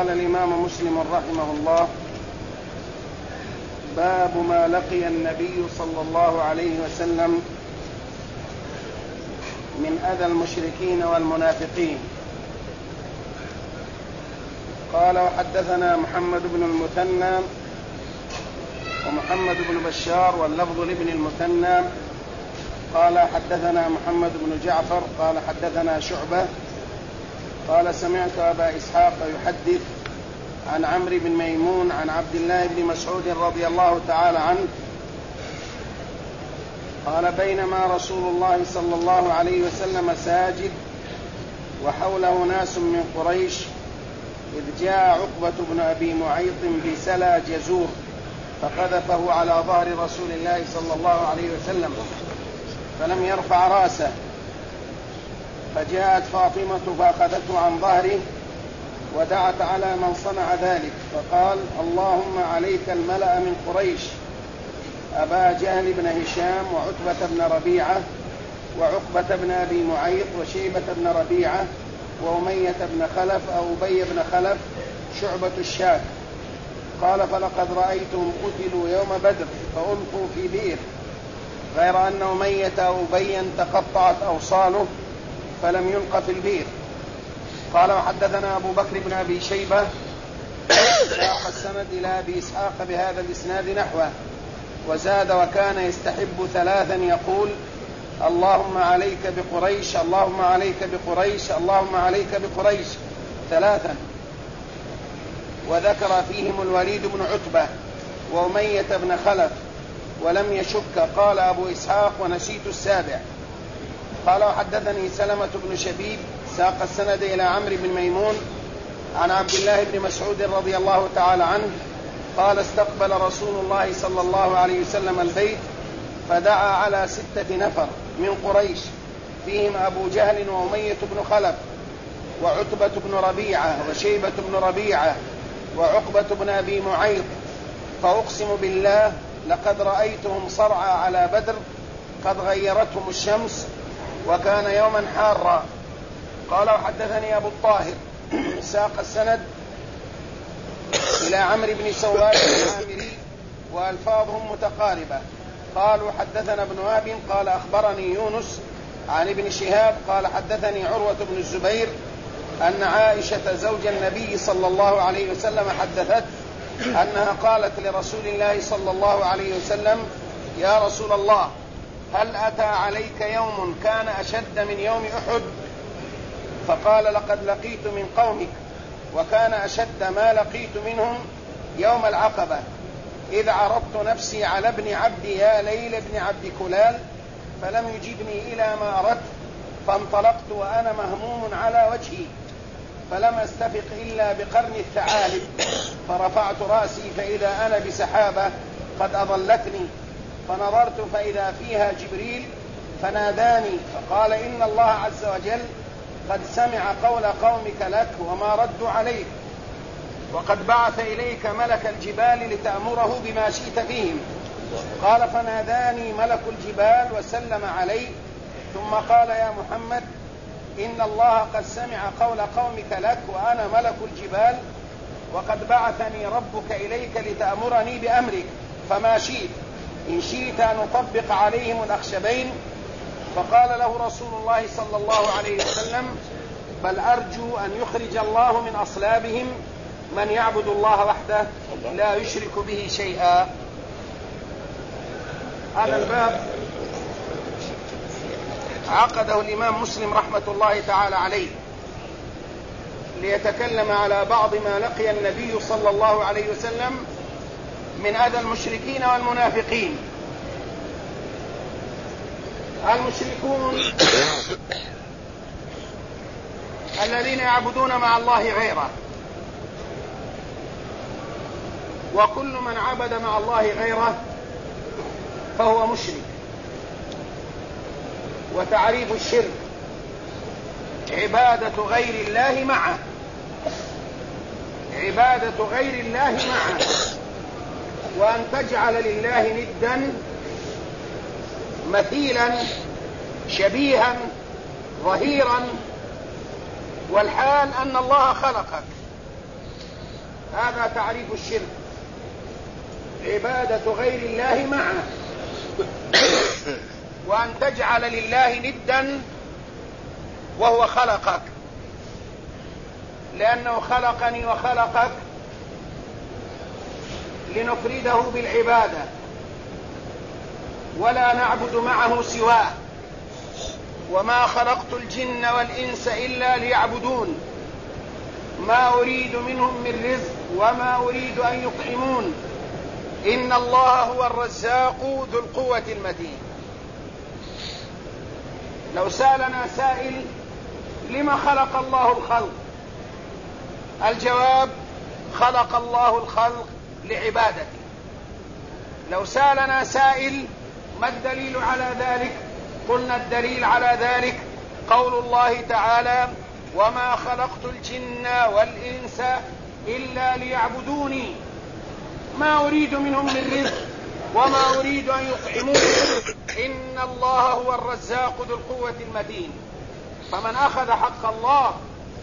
قال الإمام مسلم رحمه الله: باب ما لقي النبي صلى الله عليه وسلم من أذى المشركين والمنافقين. قال: وحدثنا محمد بن المثنى ومحمد بن بشار واللفظ لابن المثنى قال: حدثنا محمد بن جعفر قال: حدثنا شعبة قال: سمعت أبا إسحاق يحدث عن عمرو بن ميمون عن عبد الله بن مسعود رضي الله تعالى عنه قال: بينما رسول الله صلى الله عليه وسلم ساجد وحوله ناس من قريش إذ جاء عقبة بن أبي معيط بسلا جزور فقذفه على ظهر رسول الله صلى الله عليه وسلم فلم يرفع رأسه، فجاءت فاطمة فأخذته عن ظهره ودعت على من صنع ذلك، فقال: اللهم عليك الملأ من قريش، أبا جهل بن هشام وعتبة بن ربيعة وعقبة بن أبي معيط وشيبة بن ربيعة وأمية بن خلف أو أبي بن خلف شعبة الشاك. قال: فلقد رأيتهم قتلوا يوم بدر فألقوا في بئر، غير أن أمية أو أبيا تقطعت أوصاله فلم يلق في البئر. قال: وحدثنا أبو بكر بن أبي شيبة ساق السند إلى أبي إسحاق بهذا الإسناد نحوه، وزاد: وكان يستحب ثلاثا يقول: اللهم عليك بقريش، اللهم عليك بقريش، اللهم عليك بقريش ثلاثا، وذكر فيهم الوليد بن عتبة وأمية بن خلف ولم يشك. قال أبو إسحاق: ونسيت السابع. قال: وحدثني سلمة بن شبيب ساق السند إلى عمرو بن ميمون عن عبد الله بن مسعود رضي الله تعالى عنه قال: استقبل رسول الله صلى الله عليه وسلم البيت فدعا على 6 نفر من قريش فيهم أبو جهل وأمية بن خلف وعتبة بن ربيعة وشيبة بن ربيعة وعقبة بن أبي معيط، فأقسم بالله لقد رأيتهم صرعى على بدر قد غيرتهم الشمس وكان يوما حارا. قال: وحدثني أبو الطاهر ساق السند إلى عمرو بن سواد العامري وألفاظهم متقاربة. قالوا: حدثنا ابن وهب قال: أخبرني يونس عن ابن شهاب قال: حدثني عروة بن الزبير أن عائشة زوج النبي صلى الله عليه وسلم حدثت أنها قالت لرسول الله صلى الله عليه وسلم: يا رسول الله، هل أتى عليك يوم كان أشد من يوم أحد؟ فقال: لقد لقيت من قومك، وكان أشد ما لقيت منهم يوم العقبة، إذ عرضت نفسي على ابن عبد يا ليل ابن عبد كلال فلم يجبني إلى ما أردت، فانطلقت وأنا مهموم على وجهي، فلم أستفق إلا بقرن الثعالب، فرفعت رأسي فإذا أنا بسحابة قد أضلتني، فنظرت فإذا فيها جبريل فناداني فقال: إن الله عز وجل قد سمع قول قومك لك وما ردوا عليك، وقد بعث إليك ملك الجبال لتأمره بما شئت فيهم. قال: فناداني ملك الجبال وسلم علي، ثم قال: يا محمد، إن الله قد سمع قول قومك لك وأنا ملك الجبال، وقد بعثني ربك إليك لتأمرني بأمرك، فما شئت، إن شئت أن أطبق عليهم الأخشبين. فقال له رسول الله صلى الله عليه وسلم: بل أرجو أن يخرج الله من أصلابهم من يعبد الله وحده لا يشرك به شيئا. هذا الباب عقده الإمام مسلم رحمة الله تعالى عليه ليتكلم على بعض ما لقي النبي صلى الله عليه وسلم من أذى المشركين والمنافقين. المشركون الذين يعبدون مع الله غيره، وكل من عبد مع الله غيره فهو مشرك. وتعريف الشرك: عبادة غير الله معه، عبادة غير الله معه، وأن تجعل لله ندا مثيلا شبيها ظهيرا، والحال أن الله خلقك هذا تعريف الشرك: عبادة غير الله معه، وأن تجعل لله ندا وهو خلقك، لأنه خلقني وخلقك لنفرده بالعبادة ولا نعبد معه سواه. وما خلقت الجن والإنس إلا ليعبدون ما أريد منهم من رزق وما أريد أن يطعمون إن الله هو الرزاق ذو القوة المتين. لو سألنا سائل: لما خلق الله الخلق؟ الجواب: خلق الله الخلق لعبادته. لو سألنا سائل: ما الدليل على ذلك؟ قلنا: الدليل على ذلك قول الله تعالى: وما خلقت الجن والإنس إلا ليعبدوني ما أريد منهم من رزق وما أريد أن يطعمون إن الله هو الرزاق ذو القوة المتين. فمن أخذ حق الله،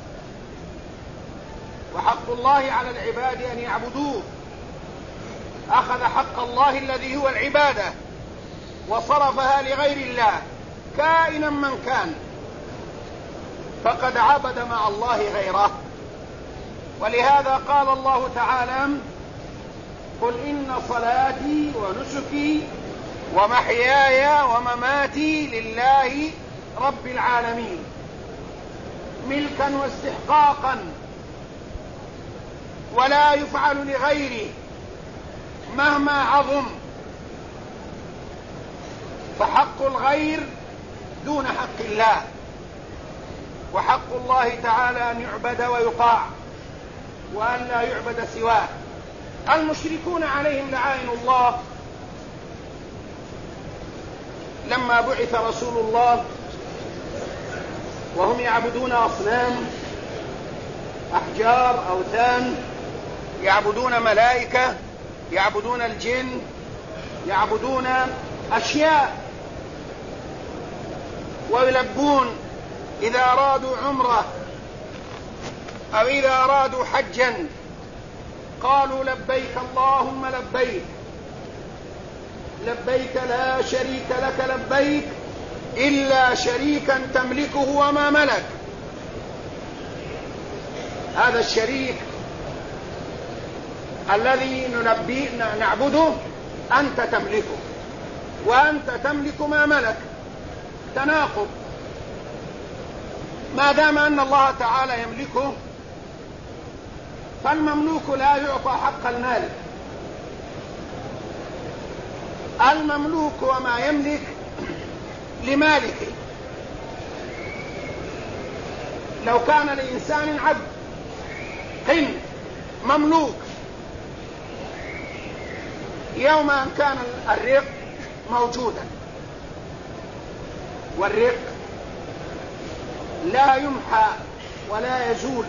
وحق الله على العباد أن يعبدوه، أخذ حق الله الذي هو العبادة وصرفها لغير الله كائنا من كان، فقد عبد مع الله غيره. ولهذا قال الله تعالى: قل إن صلاتي ونسكي ومحياي ومماتي لله رب العالمين، ملكا واستحقاقا، ولا يفعل لغيره مهما عظم. فحق الغير دون حق الله، وحق الله تعالى أن يعبد ويطاع وأن لا يعبد سواه. المشركون عليهم لعائن الله لما بعث رسول الله وهم يعبدون أصنام، أحجار، أوثان، يعبدون ملائكة، يعبدون الجن، يعبدون أشياء، ويلبون إذا أرادوا عمرة أو إذا أرادوا حجا قالوا: لبيك اللهم لبيك، لبيك لا شريك لك لبيك إلا شريكا تملكه وما ملك. هذا الشريك الذي نعبده أنت تملكه وأنت تملك ما ملك. تناقض. ما دام أن الله تعالى يملكه فالمملوك لا يعطى حق المالك. المملوك وما يملك لمالكه. لو كان لإنسان عبد قن مملوك، يوم أن كان الرق موجودا، والرق لا يمحى ولا يزول،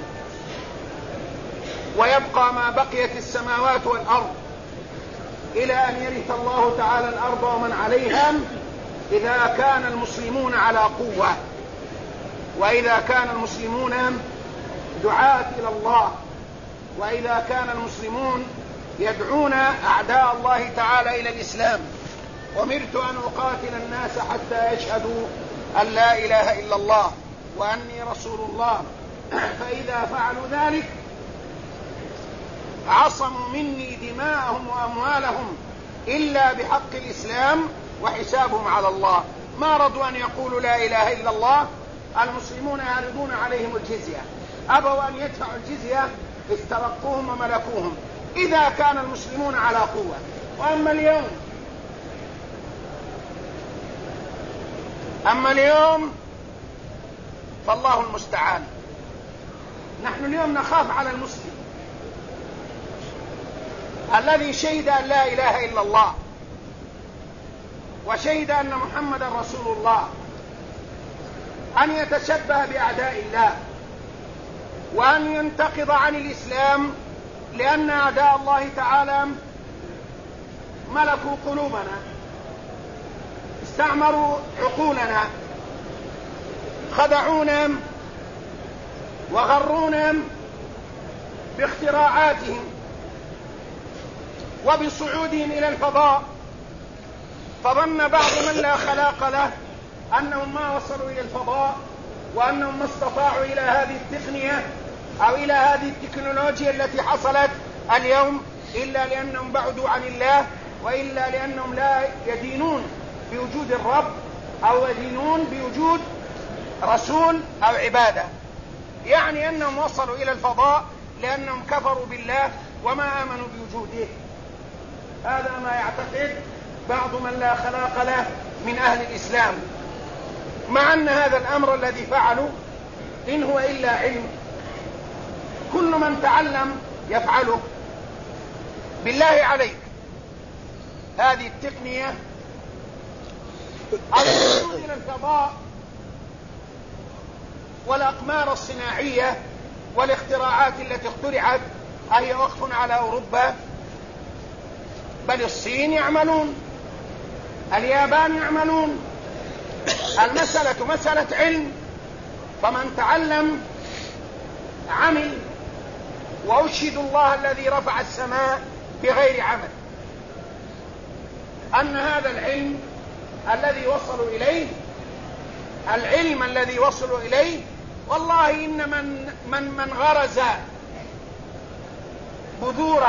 ويبقى ما بقيت السماوات والأرض إلى أن يرث الله تعالى الأرض ومن عليها، إذا كان المسلمون على قوة، وإذا كان المسلمون دعاة إلى الله، وإذا كان المسلمون يدعون أعداء الله تعالى إلى الإسلام. أمرت أن أقاتل الناس حتى يشهدوا أن لا إله إلا الله وأني رسول الله، فإذا فعلوا ذلك عصموا مني دماءهم وأموالهم إلا بحق الإسلام وحسابهم على الله. ما رضوا أن يقولوا لا إله إلا الله. المسلمون يعرضون عليهم الجزية، أبوا أن يدفعوا الجزية، استرقوهم وملكوهم إذا كان المسلمون على قوة. وأما اليوم فالله المستعان. نحن اليوم نخاف على المسلم الذي شهد أن لا إله إلا الله وشهد أن محمدا رسول الله، أن يتشبه بأعداء الله وأن ينتقض عن الإسلام، لأن أعداء الله تعالى ملكوا قلوبنا، استعمروا عقولنا، خدعونا وغرونا باختراعاتهم وبصعودهم إلى الفضاء، فظن بعض من لا خلاق له أنهم ما وصلوا إلى الفضاء وأنهم ما استطاعوا إلى هذه التقنية أو إلى هذه التكنولوجيا التي حصلت اليوم إلا لأنهم بعدوا عن الله، وإلا لأنهم لا يدينون بوجود الرب أو يدينون بوجود رسول أو عبادة. يعني أنهم وصلوا إلى الفضاء لأنهم كفروا بالله وما آمنوا بوجوده. هذا ما يعتقد بعض من لا خلاق له من أهل الإسلام، مع أن هذا الأمر الذي فعلوا إن هو إلا علم، كل من تعلم يفعله. بالله عليك، هذه التقنية الوصول إلى الفضاء والأقمار الصناعية والاختراعات التي اخترعت أهي وقف على أوروبا؟ بل الصين يعملون، اليابان يعملون. المسألة مسألة علم، فمن تعلم عمل. وأشهد الله الذي رفع السماء بغير عمل أن هذا العلم الذي وصلوا إليه، العلم الذي وصلوا إليه، والله إن من غرز بذور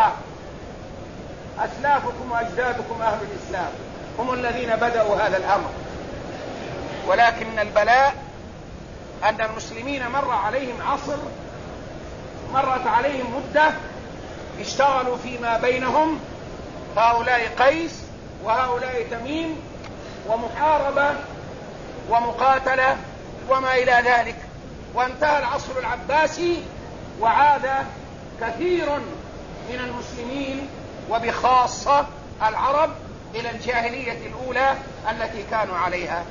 أسلافكم وأجدادكم أهل الإسلام هم الذين بدأوا هذا الأمر. ولكن البلاء أن المسلمين مر عليهم عصر، مرت عليهم مدة اشتغلوا فيما بينهم، هؤلاء قيس وهؤلاء تميم، ومحاربة ومقاتلة وما إلى ذلك، وانتهى العصر العباسي وعاد كثير من المسلمين وبخاصة العرب إلى الجاهلية الأولى التي كانوا عليها.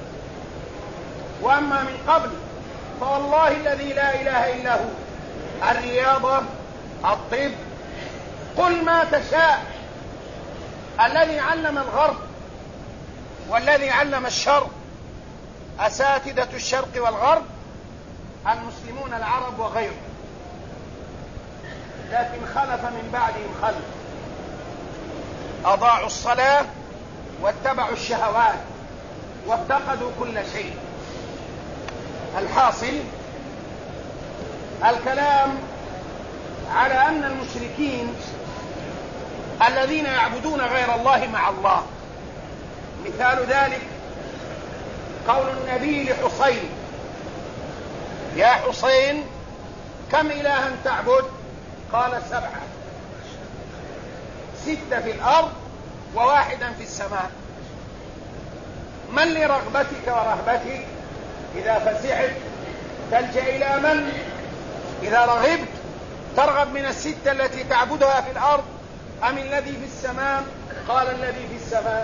وأما من قبل فوالله الذي لا إله إلا هو، الرياضة، الطب، قل ما تشاء، الذي علم الغرب والذي علم الشرق، أساتذة الشرق والغرب المسلمون العرب وغيرهم، لكن خلف من بعدهم خلف أضاعوا الصلاة واتبعوا الشهوات وافتقدوا كل شيء. الحاصل الكلام على أن المشركين الذين يعبدون غير الله مع الله، مثال ذلك قول النبي لحسين: يا حسين كم إلها تعبد؟ قال 7، 6 في الأرض و1 في السماء. من لرغبتك ورهبتك إذا فزعت تلجأ إلى من؟ إذا رغبت ترغب من 6 التي تعبدها في الأرض أم الذي في السماء؟ قال الذي في السماء.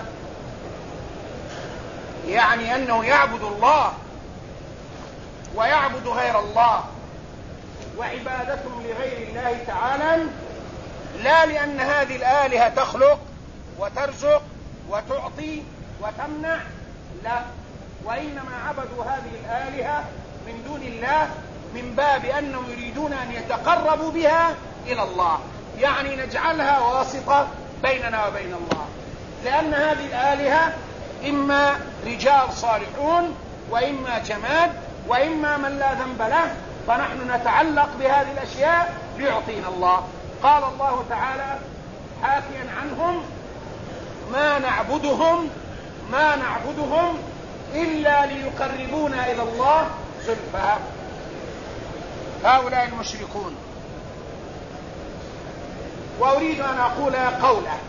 يعني أنه يعبد الله ويعبد غير الله، وعبادتهم لغير الله تعالى لا لأن هذه الآلهة تخلق وترزق وتعطي وتمنع، لا، وإنما عبدوا هذه الآلهة من دون الله من باب أنهم يريدون أن يتقربوا بها إلى الله، يعني نجعلها واسطة بيننا وبين الله، لأن هذه الآلهة إما رجال صالحون وإما جماد وإما من لا ذنب له، فنحن نتعلق بهذه الأشياء ليعطينا الله. قال الله تعالى حاكيا عنهم: ما نعبدهم إلا ليقربونا إلى الله زلفى. هؤلاء المشركون. وأريد أن أقول قولة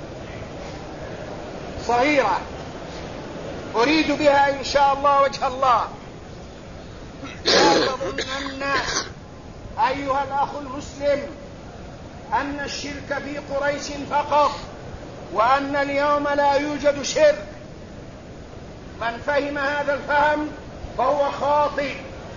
صغيرة أريد بها إن شاء الله وجه الله. لا تظنن أيها الأخ المسلم أن الشرك في قريش فقط، وأن اليوم لا يوجد شرك. من فهم هذا الفهم فهو خاطئ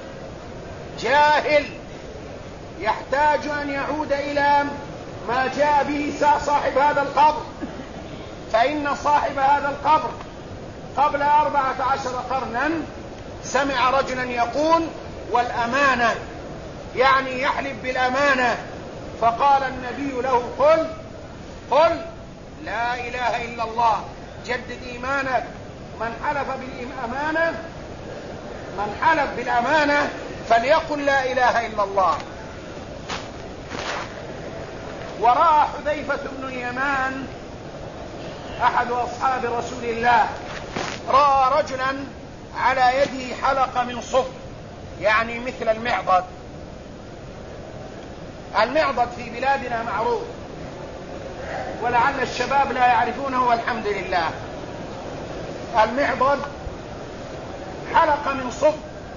جاهل، يحتاج أن يعود إلى ما جاء به صاحب هذا القبر، فإن صاحب هذا القبر قبل 14 قرنا سمع رجلا يقول: والأمانة، يعني يحلف بالأمانة فقال النبي له قل لا إله إلا الله، جدد إيمانك. من حلف بالأمانة فليقل لا إله إلا الله. ورأى حذيفة بن اليمان أحد أصحاب رسول الله، رأى رجلا على يده حلقة من صفر، يعني مثل المعضد. المعضد في بلادنا معروف، ولعل الشباب لا يعرفونه والحمد لله. المعضد حلقة من صفر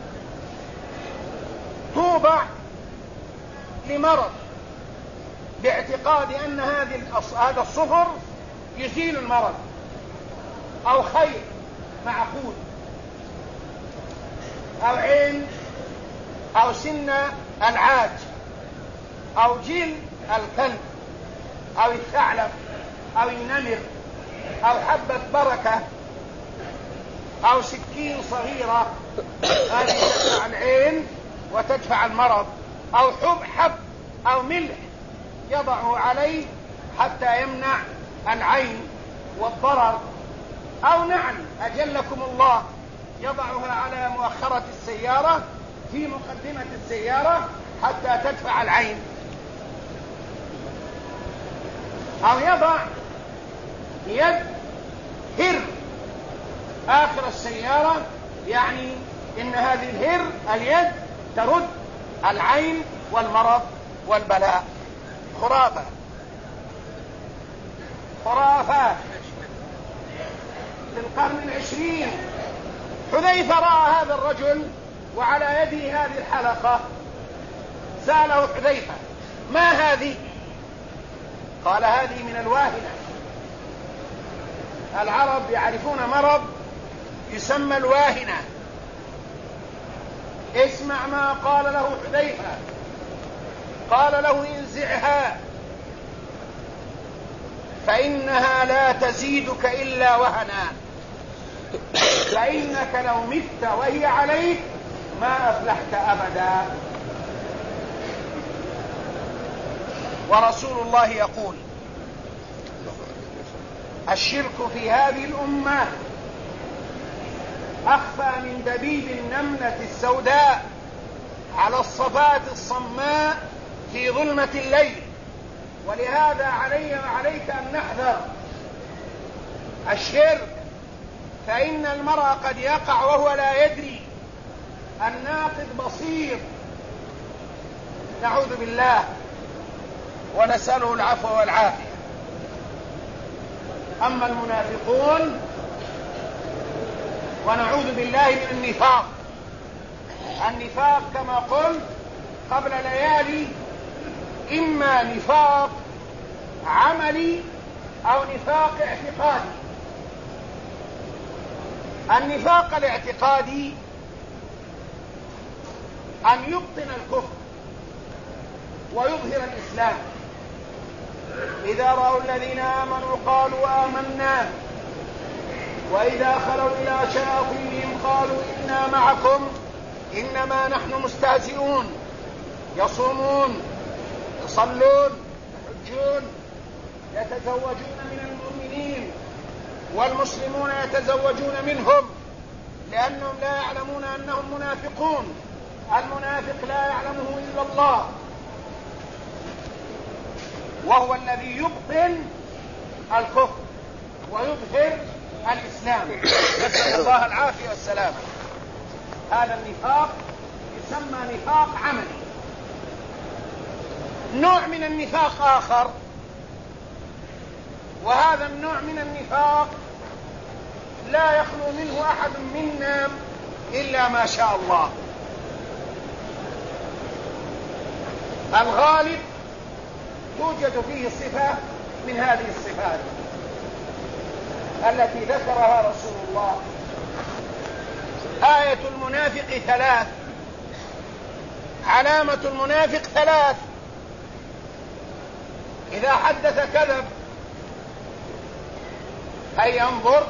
توضع لمرض، باعتقاد أن هذا الصفر يزيل المرض، أو خير معقول، أو عين، أو سن العاج، أو جلد الكلب، أو الثعلب، أو النمر، أو حبة بركة، أو سكين صغيرة، هذه تدفع العين وتدفع المرض، أو حب أو ملح يضعه عليه حتى يمنع العين والضرر، أو نعل أجلكم الله يضعها على مؤخرة السيارة في مقدمة السيارة حتى تدفع العين، أو يضع يد هر آخر السيارة، يعني إن هذه اليد ترد العين والمرض والبلاء. خرافات في القرن العشرين. حذيفة رأى هذا الرجل وعلى يده هذه الحلقة، سأله حذيفة ما هذه؟ قال هذه من الواهنة. العرب يعرفون مرض يسمى الواهنة. اسمع ما قال له حذيفة، قال له انزعها فإنها لا تزيدك إلا وهنا، فإنك لو مت وهي عليك ما أفلحت أبدا. ورسول الله يقول الشرك في هذه الأمة أخفى من دبيب النملة السوداء على الصفات الصماء في ظلمة الليل. ولهذا علي وعليك أن نحذر الشرك، فإن المرء قد يقع وهو لا يدري. الناقد بصير، نعوذ بالله ونسأله العفو والعافية. أما المنافقون ونعوذ بالله من النفاق. النفاق كما قلت قبل ليالي إما نفاق عملي أو نفاق اعتقادي. النفاق الاعتقادي أن يبطن الكفر ويظهر الإسلام. إذا رأوا الذين آمنوا قالوا آمنا، وإذا خلوا إلى شياطينهم قالوا إنا معكم إنما نحن مستهزئون. يصومون، يصلون، يحجون، يتزوجون من المؤمنين، والمسلمون يتزوجون منهم، لأنهم لا يعلمون أنهم منافقون. المنافق لا يعلمه إلا الله، وهو الذي يبطن الكفر ويظهر الإسلام، نسأل الله العافية والسلامة. هذا النفاق يسمى نفاق عملي. نوع من النفاق آخر، وهذا النوع من النفاق لا يخلو منه أحد منا إلا ما شاء الله. الغالب توجد فيه صفة من هذه الصفات التي ذكرها رسول الله. آية المنافق 3، علامة المنافق 3: إذا حدث كذب، أي انظر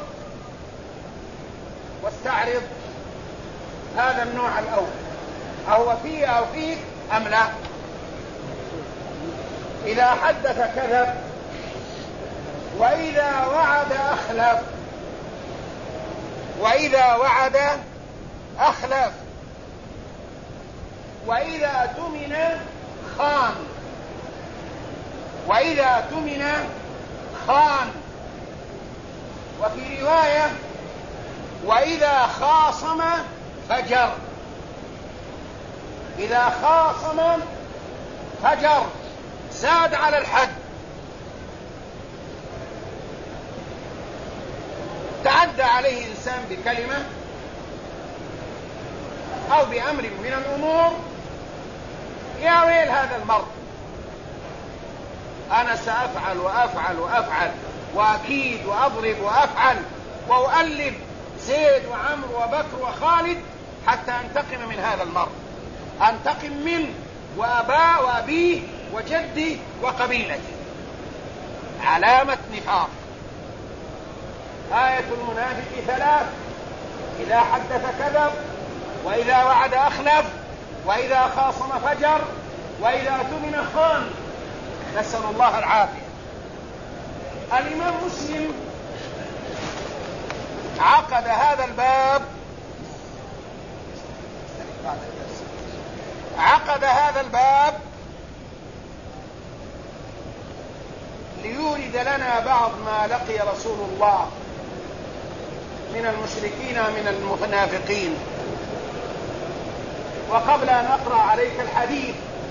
واستعرض هذا النوع الأول، أهو فيه أو فيك أم لا. إذا حدث كذب، وإذا وعد أخلف، وإذا وعد أخلف، وإذا اؤتمن خان، وإذا اؤتمن خان. وفي رواية وإذا خاصم فجر. إذا خاصم فجر، زاد على الحد، تعدى عليه إنسان بكلمة أو بأمر من الأمور، يا ويل هذا المرء، أنا سأفعل وأفعل وأفعل وأكيد وأضرب وأفعل وأؤلب زيد وعمرو وبكر وخالد حتى أنتقم من هذا المرء، أنتقم منه وأبيه وجدي وقبيلتي. علامة نفاق. آية المنافق ثلاث: إذا حدث كذب، وإذا وعد أخلف، وإذا خاصم فجر، وإذا اؤتمن خان. نسأل الله العافية. الإمام مسلم عقد هذا الباب، ليورد لنا بعض ما لقي رسول الله من المشركين من المنافقين. وقبل أن أقرأ عليك الحديث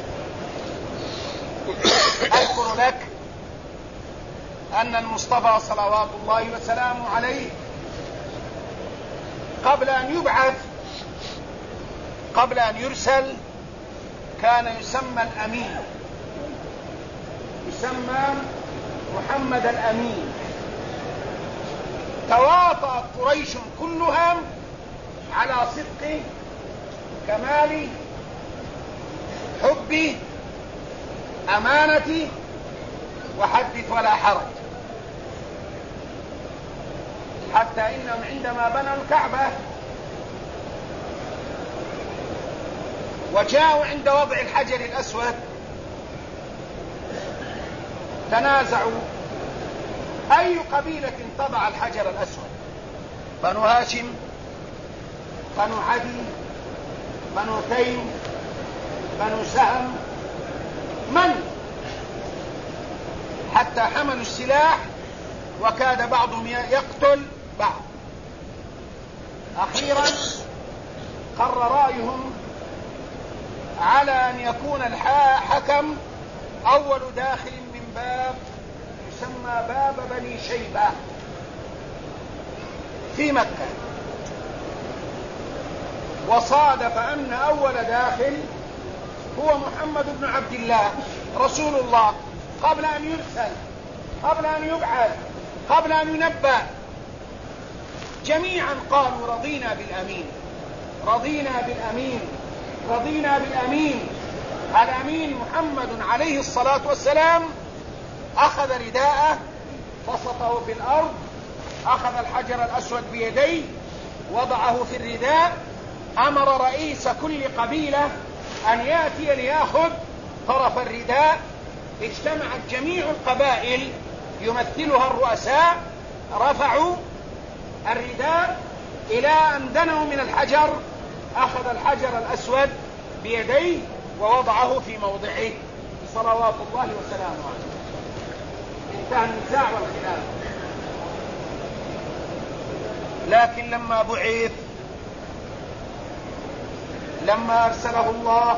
أذكر لك أن المصطفى صلوات الله وسلامه عليه قبل أن يبعث، قبل أن يرسل، كان يسمى الأمين، يسمى محمد الأمين. تواطأت قريش كلها على صدق، كمال، حب، أمانة، وحدث ولا حرج، حتى إنهم عندما بنوا الكعبة وجاءوا عند وضع الحجر الأسود تنازعوا أي قبيلة تضع الحجر الأسود، بنو هاشم، بنو عدي، بنو تيم، بنو سهم، من؟ حتى حملوا السلاح وكاد بعضهم يقتل بعض. أخيرا قرر رأيهم على أن يكون الحكم أول داخل من باب يسمى باب بني شيبة في مكة. وصادف أن أول داخل هو محمد بن عبد الله رسول الله، قبل أن يرسل، قبل أن يبعث، قبل أن ينبأ. جميعا قالوا رضينا بالأمين، رضينا بالأمين، رضينا بالأمين. الأمين محمد عليه الصلاة والسلام أخذ رداءه، بسطه في الأرض، أخذ الحجر الأسود بيديه، وضعه في الرداء، أمر رئيس كل قبيلة أن يأتي ليأخذ طرف الرداء. اجتمعت جميع القبائل يمثلها الرؤساء، رفعوا الرداء إلى أن دنوا من الحجر، أخذ الحجر الأسود بيديه ووضعه في موضعه صلوات الله وسلامه عليه. انتهى النزاع والخلاف. لكن لما بعث، لما أرسله الله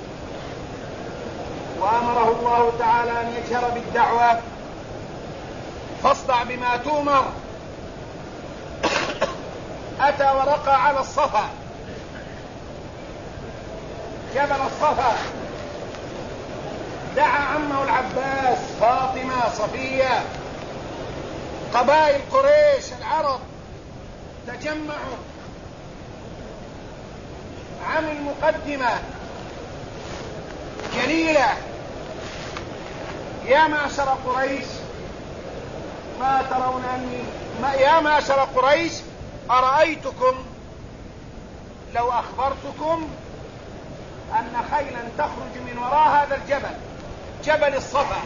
وأمره الله تعالى أن يجهر بالدعوة، فاصدع بما تؤمر، أتى ورقى على الصفا، جبل الصفا، دعا عمه العباس، فاطمة، صفية، قبائل قريش العرب تجمعوا، عمل مقدمة جليلة: يا معشر قريش، ما ترون أني يا معشر قريش، أرأيتكم لو أخبرتكم أن خيلا تخرج من وراء هذا الجبل جبل الصفا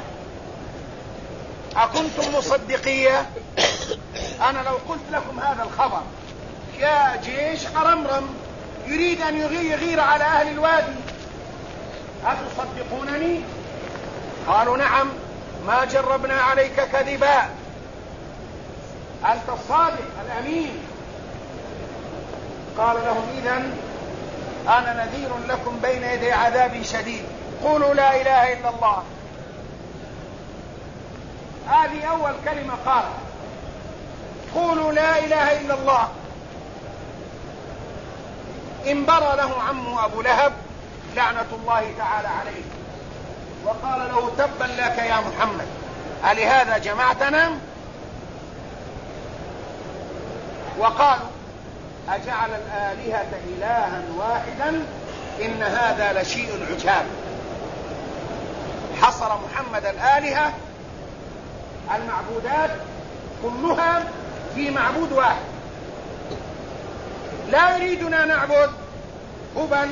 أكنتم مصدقية؟ أنا لو قلت لكم هذا الخبر، جاء جيش قرمرم يريد أن يغير على أهل الوادي، أتصدقونني؟ قالوا نعم، ما جربنا عليك كذبا، أنت الصادق الأمين. قال لهم إذن أنا نذير لكم بين يدي عذاب شديد، قولوا لا إله إلا الله. هذه أول كلمة قال، قولوا لا إله إلا الله. انبرى له عمه أبو لهب لعنة الله تعالى عليه، وقال له تبا لك يا محمد، ألهذا جمعتنا؟ وقالوا أجعل الآلهة إلها واحدا إن هذا لشيء عجاب. حصر محمد الآلهة المعبودات كلها في معبود واحد، لا يريدنا نعبد هبل،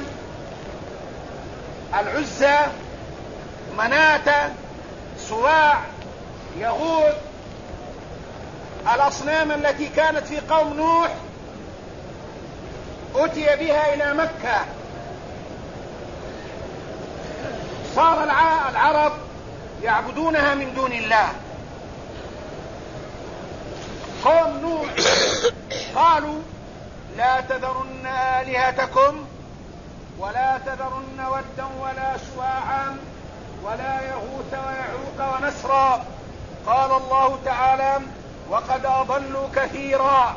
العزى، مناة، سواع، يغوث، الأصنام التي كانت في قوم نوح أتي بها إلى مكة، صار العرب يعبدونها من دون الله. قوم نوح قالوا لا تذرن آلهتكم ولا تذرن ودا ولا سواعا ولا يغوث ويعوق ونسرا. قال الله تعالى وقد أضلوا كثيرا.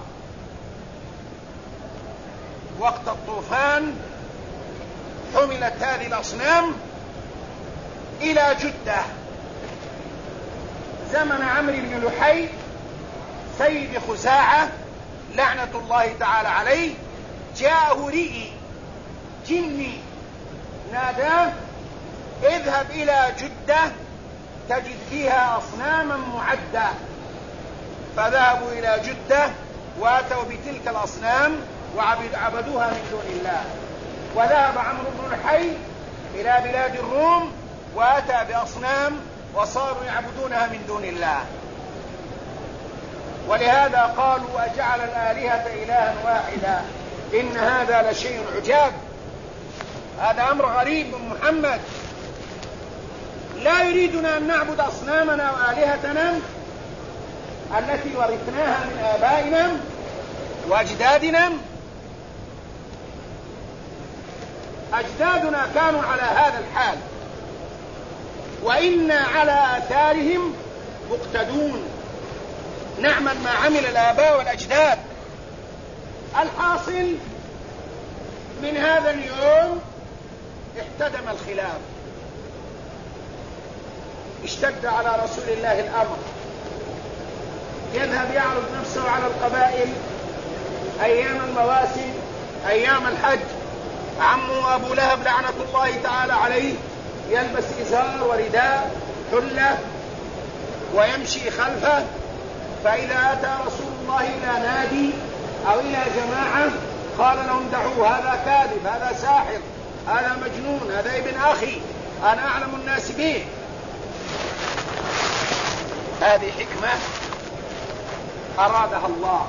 وقت الطوفان حملت هذه الأصنام إلى جدة زمن عمرو بن لحي سيد خزاعة لعنة الله تعالى عليه. جاءه رئي جني ناداه اذهب إلى جدة تجد فيها أصناما معدة. فذهبوا إلى جدة واتوا بتلك الأصنام وعبدوها من دون الله. وذهب عمرو بن لحي إلى بلاد الروم واتى بأصنام وصاروا يعبدونها من دون الله. ولهذا قالوا أجعل الآلهة إلها واحدا إن هذا لشيء عجاب. هذا أمر غريب من محمد، لا يريدنا أن نعبد أصنامنا وآلهتنا التي ورثناها من آبائنا وأجدادنا. أجدادنا كانوا على هذا الحال وإنا على آثارهم مقتدون، نعمل ما عمل الآباء والأجداد. الحاصل من هذا اليوم احتدم الخلاف، اشتد على رسول الله الأمر، يذهب يعرض نفسه على القبائل أيام المواسم أيام الحج. عمه أبو لهب لعنة الله تعالى عليه يلبس إزار ورداء حلة ويمشي خلفه، فإذا أتى رسول الله إلى نادي أو إلى جماعة قال لهم دعوه، هذا كاذب، هذا ساحر، هذا مجنون، هذا ابن أخي، أنا أعلم الناس به. هذه حكمة أرادها الله،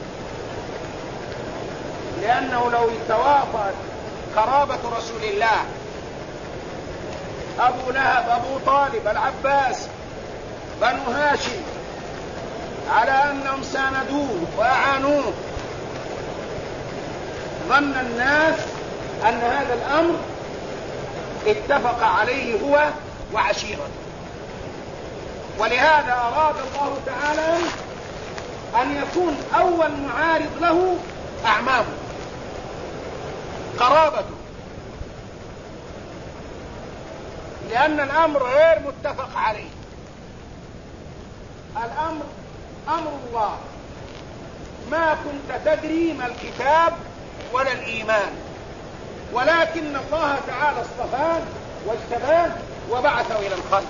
لأنه لو توافت قرابة رسول الله أبو لهب أبو طالب العباس بنو هاشم على أنهم ساندوه وأعانوه، ظن الناس أن هذا الأمر اتفق عليه هو وعشيرته. ولهذا أراد الله تعالى أن يكون أول معارض له أعمامه قرابته، لأن الأمر غير متفق عليه. الأمر أمر الله، ما كنت تدري ما الكتاب ولا الإيمان، ولكن الله تعالى اصطفاه واجتباه وبعثه إلى الخلق.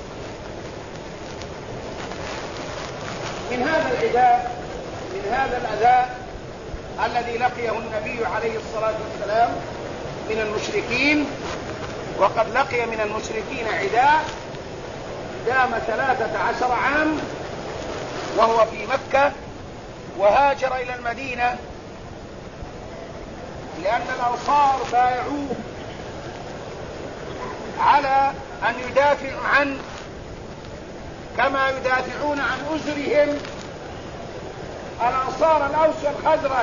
من هذا العداء، من هذا الأذى الذي لقيه النبي عليه الصلاة والسلام من المشركين، وقد لقي من المشركين عداء دام 13 عام وهو في مكة، وهاجر إلى المدينة لأن الأنصار بايعوه على أن يدافعوا عنه كما يدافعون عن أزرهم الأنصار الأوس والخزرج.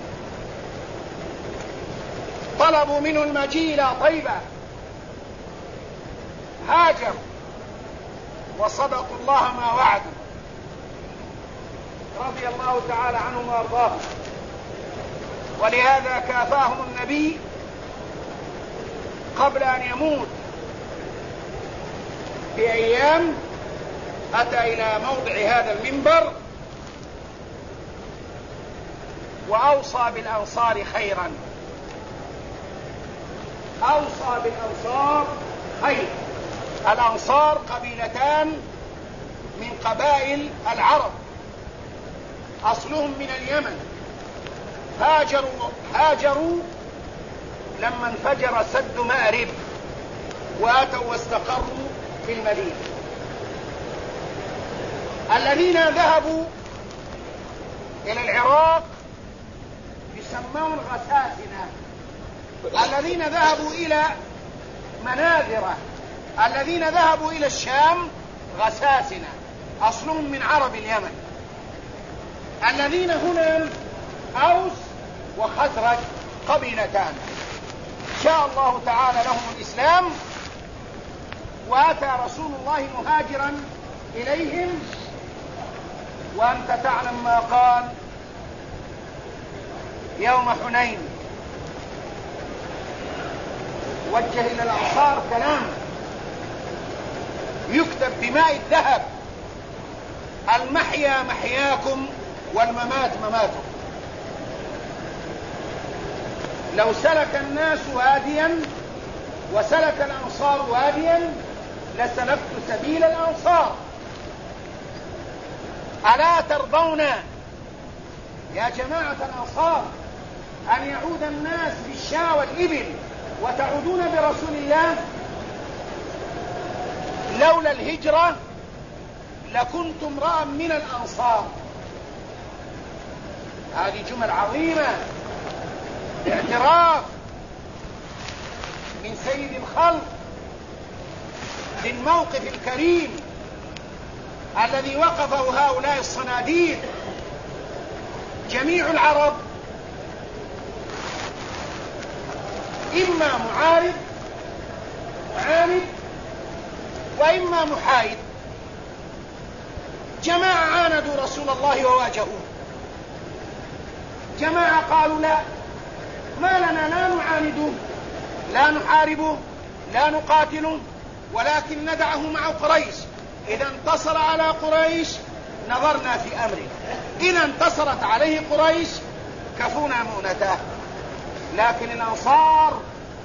طلبوا منه المجيء إلى طيبة، هاجر وصدقوا الله ما وعدوا رضي الله تعالى عنهم وارضاهم. ولهذا كافاهم النبي قبل أن يموت بأيام، أتى إلى موضع هذا المنبر وأوصى بالأنصار خيرا، أوصى بالأنصار خيرا. الأنصار قبيلتان من قبائل العرب، أصلهم من اليمن، هاجروا لما انفجر سد مأرب واتوا واستقروا في المدينة. الذين ذهبوا إلى العراق يسمون غساسنة، الذين ذهبوا إلى مناذرة، الذين ذهبوا إلى الشام غساسنة، أصلهم من عرب اليمن. الذين هنا أوس وخزرج قبيلتان، شاء الله تعالى لهم الإسلام، وأتى رسول الله مهاجرا إليهم. وأنت تعلم ما قال يوم حنين، وجه إلى الأنصار كلام يكتب بماء الذهب: المحيا محياكم والممات مماتكم. لو سلك الناس واديا وسلك الأنصار واديا لسلكت سبيل الأنصار. ألا ترضون يا جماعة الأنصار أن يعود الناس بالشاة والإبل وتعودون برسول الله؟ لولا الهجرة لكنت امرأ من الأنصار. هذه جمل عظيمة، اعتراف من سيد الخلق للموقف الكريم الذي وقفه هؤلاء الصناديد. جميع العرب إما معارض معاند وإما محايد. جماعة عاندوا رسول الله وواجهوه، جماعة قالوا لا، ما لنا، لا نعانده، لا نحاربه، لا نقاتله، ولكن ندعه مع قريش. إذا انتصر على قريش نظرنا في أمره، إذا انتصرت عليه قريش كفونا مؤنته. لكن الأنصار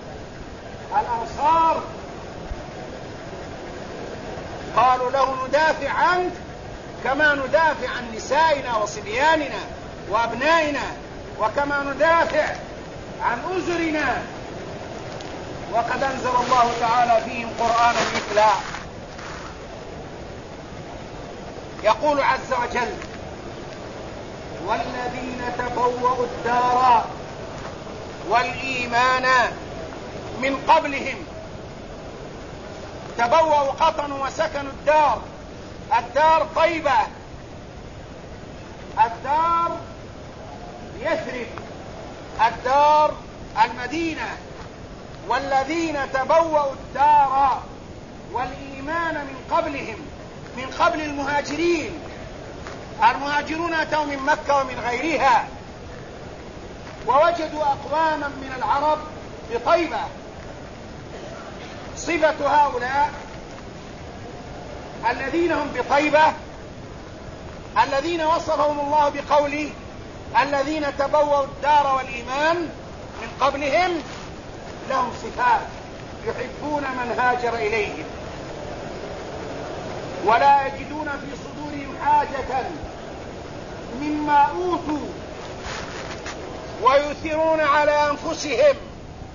قالوا له ندافع عنك كما ندافع عن نسائنا وصبياننا وأبنائنا، وكما ندافع عن أزرنا. وقد أنزل الله تعالى فيهم قرآنا يتلى. يقول عز وجل: والذين تبوأوا الدار والإيمان من قبلهم. تبوأوا قطنوا وسكنوا الدار. الدار طيبة، الدار يثرب، الدار المدينة. والذين تبوأوا الدار والإيمان من قبلهم، من قبل المهاجرين. المهاجرون أتوا من مكة ومن غيرها ووجدوا أقواما من العرب بطيبة. صفة هؤلاء الذين هم بطيبة الذين وصفهم الله بقوله: الذين تبوأوا الدار والإيمان من قبلهم، لهم صفات: يحبون من هاجر إليهم ولا يجدون في صدورهم حاجة مما أوتوا ويؤثرون على أنفسهم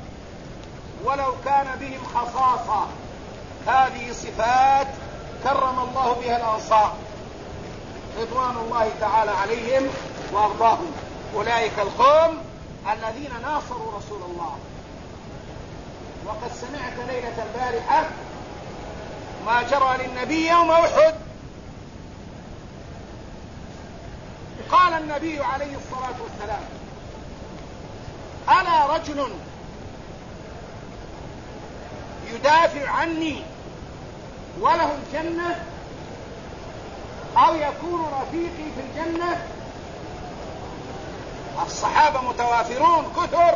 ولو كان بهم خصاصة. هذه صفات كرم الله بها الأنصار رضوان الله تعالى عليهم وأرضاهم. أولئك القوم الذين ناصروا رسول الله. وقد سمعت ليلة البارحة ما جرى للنبي يوم أحد. قال النبي عليه الصلاة والسلام: ألا رجل يدافع عني وله الجنة أو يكون رفيقي في الجنة؟ الصحابة متوافرون كثر.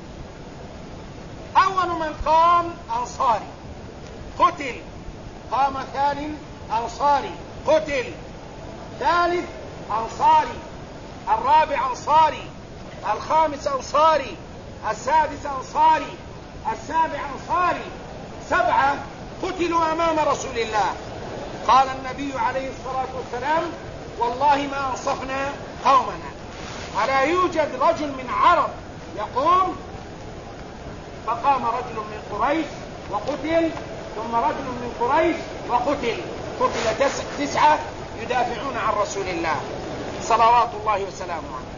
أول من قام أنصاري قتل، قام ثاني أنصاري قتل، ثالث أنصاري، الرابع أنصاري، الخامس أنصاري، السادس أنصاري، السابع أنصاري، 7 قتلوا أمام رسول الله. قال النبي عليه الصلاة والسلام: والله ما أنصفنا قومنا. ألا يوجد رجل من عرب يقوم؟ فقام رجل من قريش وقتل، ثم رجل من قريش وقتل، قتل 9 يدافعون عن رسول الله صلوات الله وسلامه عليه.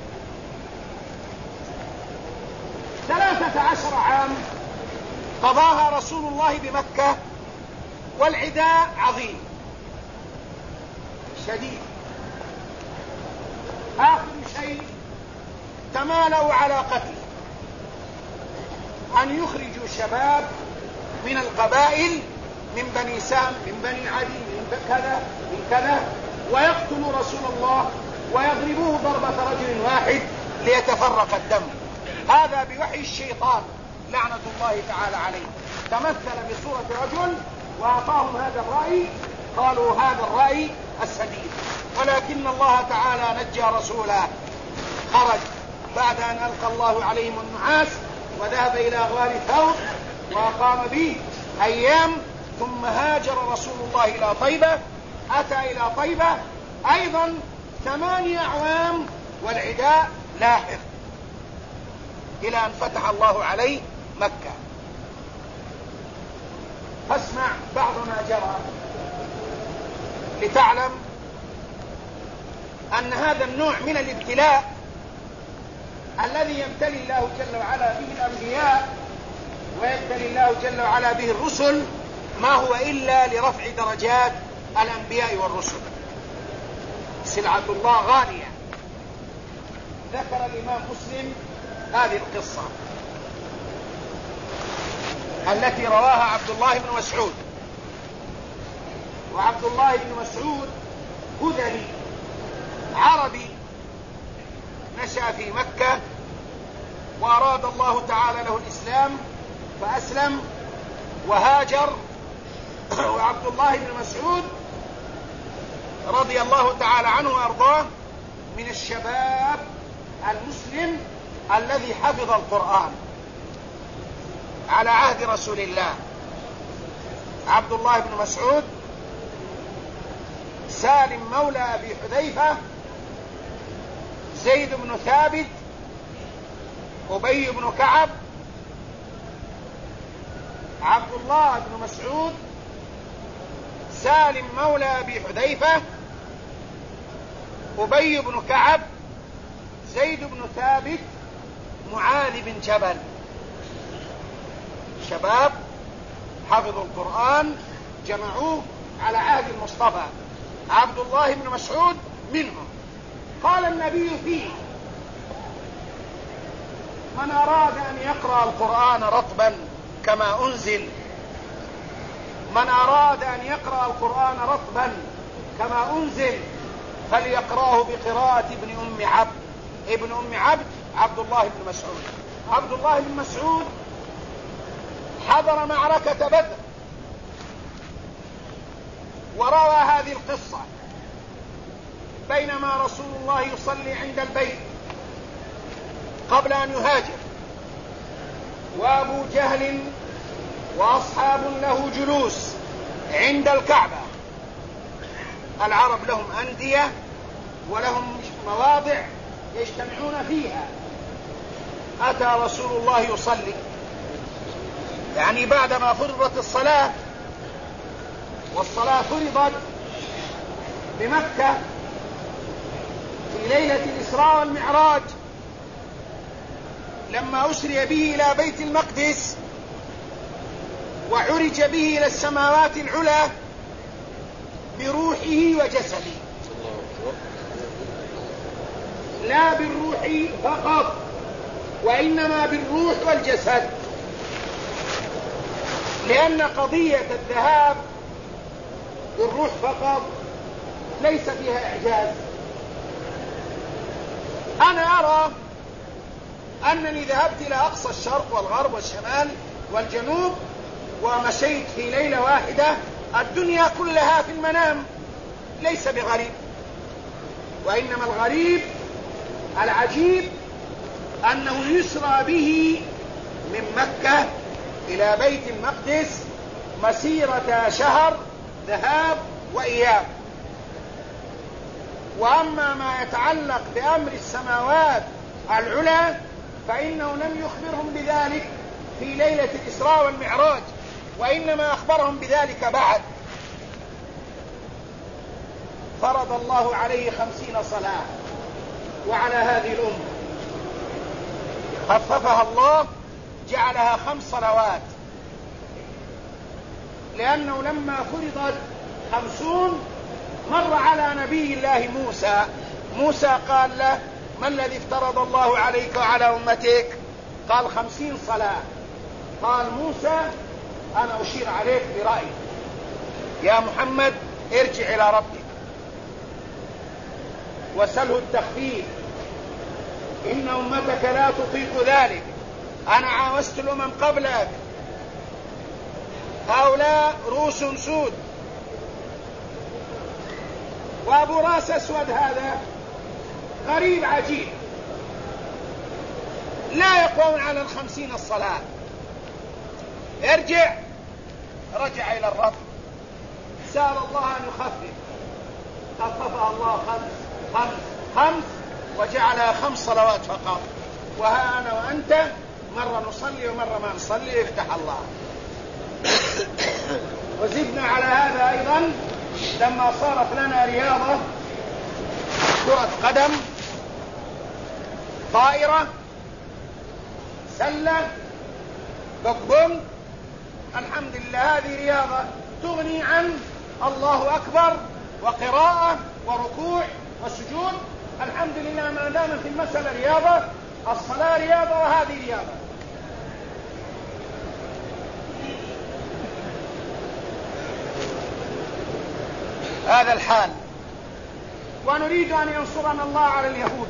13 عام قضاها رسول الله بمكة، والعداء عظيم شديد. آخر شيء تمالوا على قتله، أن يخرجوا شباب من القبائل، من بني سام، من بني عدي، من كذا من كذا، ويقتلوا رسول الله ويضربوه ضربة رجل واحد ليتفرق الدم. هذا بوحي الشيطان لعنة الله تعالى عليه. تمثل بصورة رجل وأعطاهم هذا الرأي، قالوا هذا الرأي السديد، ولكن الله تعالى نجى رسوله. خرج بعد أن ألقى الله عليهم النعاس وذهب إلى غار ثور وقام به أيام، ثم هاجر رسول الله إلى طيبة. أتى إلى طيبة أيضا 8 أعوام والعداء لاحق، إلى أن فتح الله عليه مكة. فاسمع بعض ما جرى لتعلم أن هذا النوع من الابتلاء الذي يبتلي الله جل وعلا به الأنبياء ويبتلي الله جل وعلا به الرسل ما هو إلا لرفع درجات الأنبياء والرسل. سلعة الله غالية. ذكر الإمام مسلم هذه القصة التي رواها عبد الله بن مسعود. وعبد الله بن مسعود هذلي عربي نشأ في مكة، وأراد الله تعالى له الإسلام فأسلم وهاجر. وعبد الله بن مسعود رضي الله تعالى عنه وأرضاه من الشباب المسلم الذي حفظ القرآن على عهد رسول الله. عبد الله بن مسعود سالم مولى أبي حذيفة، زيد بن ثابت، أبي بن كعب، عبد الله بن مسعود، سالم مولى أبي حذيفة، أبي بن كعب، زيد بن ثابت، معاذ بن جبل. شباب حفظوا القرآن جمعوه على عهد المصطفى. عبد الله بن مسعود منهم. قال النبي فيه: من أراد أن يقرأ القرآن رطبا كما أنزل، من أراد أن يقرأ القرآن رطبا كما أنزل فليقرأه بقراءة ابن أم عبد. ابن أم عبد عبد الله بن مسعود. عبد الله بن مسعود حضر معركة بدر وروى هذه القصة بينما رسول الله يصلي عند البيت قبل أن يهاجر، وأبو جهل وأصحاب له جلوس عند الكعبة. العرب لهم أندية ولهم مواضع يجتمعون فيها. أتى رسول الله يصلي، يعني بعدما فرضت الصلاة، والصلاة فرضت بمكة في ليلة الإسراء والمعراج لما أسري به إلى بيت المقدس وعرج به إلى السماوات العلى بروحه وجسده، لا بالروح فقط وإنما بالروح والجسد، لأن قضية الذهاب بالروح فقط ليس فيها إعجاز. أنا أرى أنني ذهبت إلى أقصى الشرق والغرب والشمال والجنوب ومشيت في ليلة واحدة الدنيا كلها في المنام، ليس بغريب، وإنما الغريب العجيب أنه يسرى به من مكة إلى بيت المقدس مسيرة شهر ذهاب وإياب. وأما ما يتعلق بأمر السماوات العلى فإنه لم يخبرهم بذلك في ليلة الإسراء والمعراج، وإنما أخبرهم بذلك بعد. فرض الله عليه 50 صلاة، وعلى هذه الأمة خففها الله جعلها 5 صلوات، لأنه لما فرضت 50 مر على نبي الله موسى قال له: ما الذي افترض الله عليك وعلى أمتك؟ قال 50 صلاة. قال موسى: أنا أشير عليك برأيي يا محمد، ارجع إلى ربك وسله التخفيف، إن أمتك لا تطيق ذلك، أنا عاوزت الأمم قبلك، هؤلاء رؤوس سود، وأبو راس أسود هذا غريب عجيب، لا يقوون على 50 الصلاة. ارجع، رجع إلى الرب، سأل الله أن يخفف، خففها الله 5 وجعلها 5 صلوات فقط. وها أنا وأنت مرة نصلي ومرة ما نصلي، يفتح الله. وزدنا على هذا أيضا لما صارت لنا رياضة، كرة قدم، طائرة، سلة، بقبم، الحمد لله هذه رياضة تغني عن الله أكبر وقراءة وركوع وسجود. الحمد لله ما دام في المسألة رياضة، الصلاة رياضة وهذه رياضة. هذا الحال، ونريد أن ينصرنا الله على اليهود،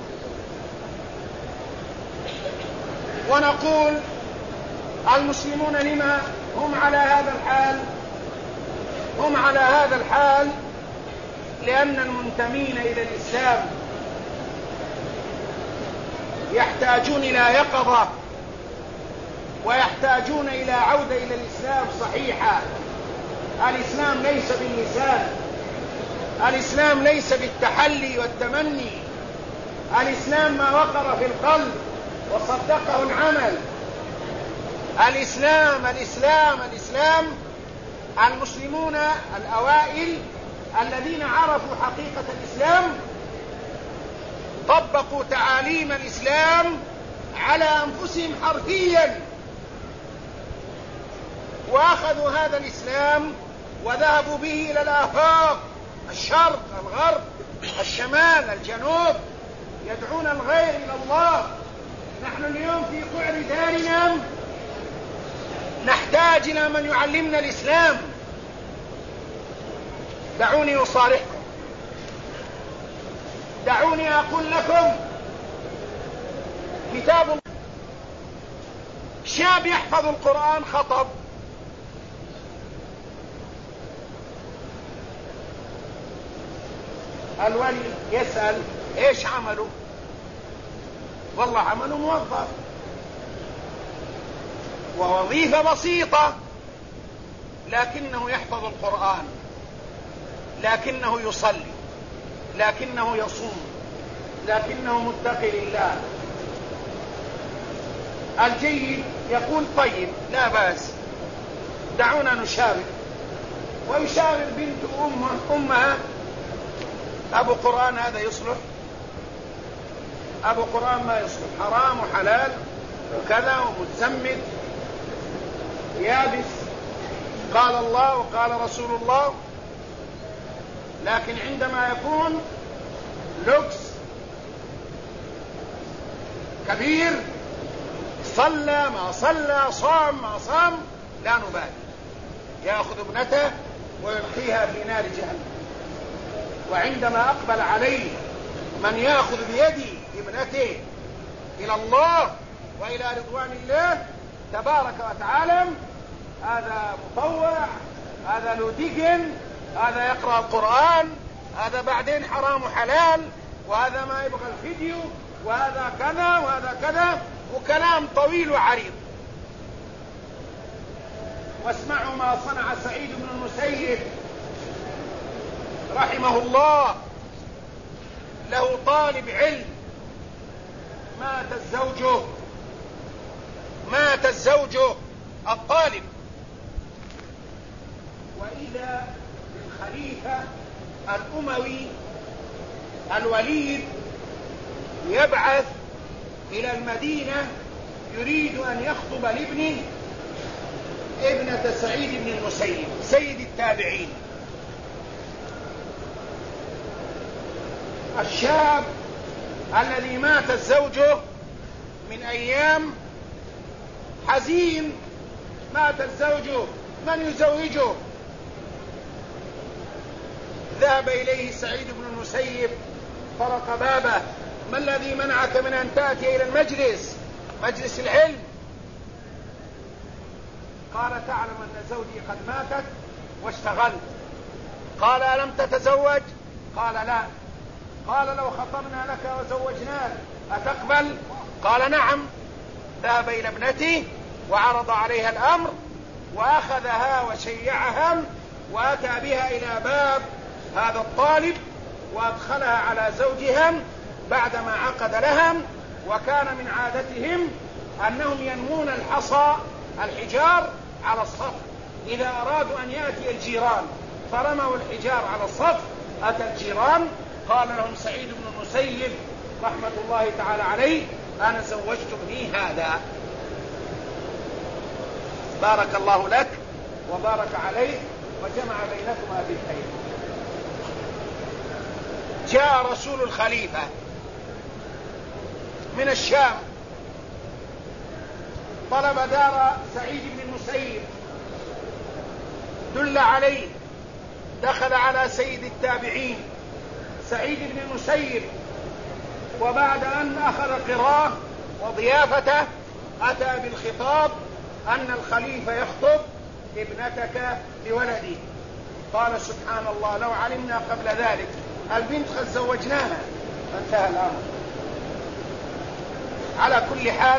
ونقول المسلمون لما هم على هذا الحال؟ هم على هذا الحال لأن المنتمين إلى الإسلام يحتاجون إلى يقظة، ويحتاجون إلى عودة إلى الإسلام صحيحة. الإسلام ليس باللسان، الإسلام ليس بالتحلي والتمني، الإسلام ما وقر في القلب وصدقه العمل. الإسلام المسلمون الأوائل الذين عرفوا حقيقة الإسلام طبقوا تعاليم الإسلام على أنفسهم حرفيا، وأخذوا هذا الإسلام وذهبوا به إلى الآفاق، الشرق، الغرب، الشمال، الجنوب، يدعون الغير إلى الله. نحن اليوم في قعر دارنا نحتاج إلى من يعلمنا الإسلام. دعوني أصارحكم، دعوني أقول لكم، كتاب شاب يحفظ القرآن خطب، الولي يسأل ايش عمله؟ والله عمله موظف، ووظيفة بسيطة، لكنه يحفظ القرآن، لكنه يصلي، لكنه يصوم، لكنه متقي لله. الجيد يقول طيب لا بأس، دعونا نشاور، ويشاور بنت أمها أبو قرآن هذا يصلح؟ أبو قرآن ما يصلح، حرام وحلال وكذا ومتزمت يابس، قال الله وقال رسول الله. لكن عندما يكون لوكس كبير، صلى ما صلى، صام ما صام، لا نبالي، يأخذ ابنته ويلقيها في نار جهنم. وعندما أقبل عليه من يأخذ بيد ابنته إلى الله وإلى رضوان الله تبارك وتعالى، هذا مطوع، هذا له دقن، هذا يقرأ القرآن، هذا بعدين حرام وحلال، وهذا ما يبغى الفيديو، وهذا كذا وهذا كذا، وكلام طويل وعريض. واسمعوا ما صنع سعيد بن المسيب رحمه الله. له طالب علم مات الزوج الطالب، وإذا بالخليفة الأموي الوليد يبعث إلى المدينة يريد أن يخطب لابنه ابنة سعيد بن المسيب سيد التابعين. الشاب الذي مات الزوج من أيام حزين، مات الزوج، من يزوجه؟ ذهب إليه سعيد بن المسيب طرق بابه: ما الذي منعك من أن تأتي إلى مجلس العلم؟ قال: تعلم أن زوجي قد ماتت واشتغلت. قال: ألم تتزوج؟ قال: لا. قال: لو خطبنا لك وزوجناك أتقبل؟ قال: نعم. ذهب إلى ابنته وعرض عليها الأمر، وأخذها وشيعها وأتى بها إلى باب هذا الطالب وأدخلها على زوجها بعدما عقد لها. وكان من عادتهم أنهم ينمون الحجار على الصف، إذا أرادوا أن يأتي الجيران فرموا الحجار على الصف، أتى الجيران، قال لهم سعيد بن المسيب رحمة الله تعالى عليه: أنا زوجت ابني هذا، بارك الله لك وبارك عليك وجمع بينكما بالخير. جاء رسول الخليفة من الشام، طلب دار سعيد بن المسيب، دل عليه، دخل على سيد التابعين سعيد بن المسيب، وبعد أن أخذ قراه وضيافته أتى بالخطاب أن الخليفة يخطب ابنتك بولدي. قال: سبحان الله، لو علمنا قبل ذلك البنت قد زوجناها، فانتهى الأمر. على كل حال،